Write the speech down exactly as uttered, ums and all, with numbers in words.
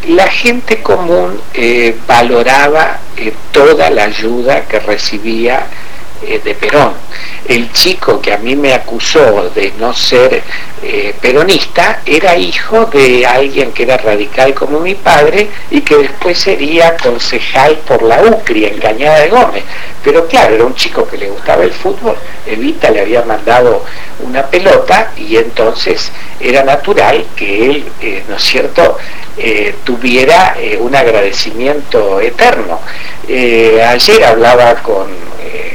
la gente común eh, valoraba eh, toda la ayuda que recibía eh, de Perón. El chico que a mí me acusó de no ser eh, peronista era hijo de alguien que era radical como mi padre y que después sería concejal por la UCRI en Cañada de Gómez. Pero claro, era un chico que le gustaba el fútbol, Evita le había mandado una pelota y entonces era natural que él, eh, ¿no es cierto?, eh, tuviera eh, un agradecimiento eterno. Eh, ayer hablaba con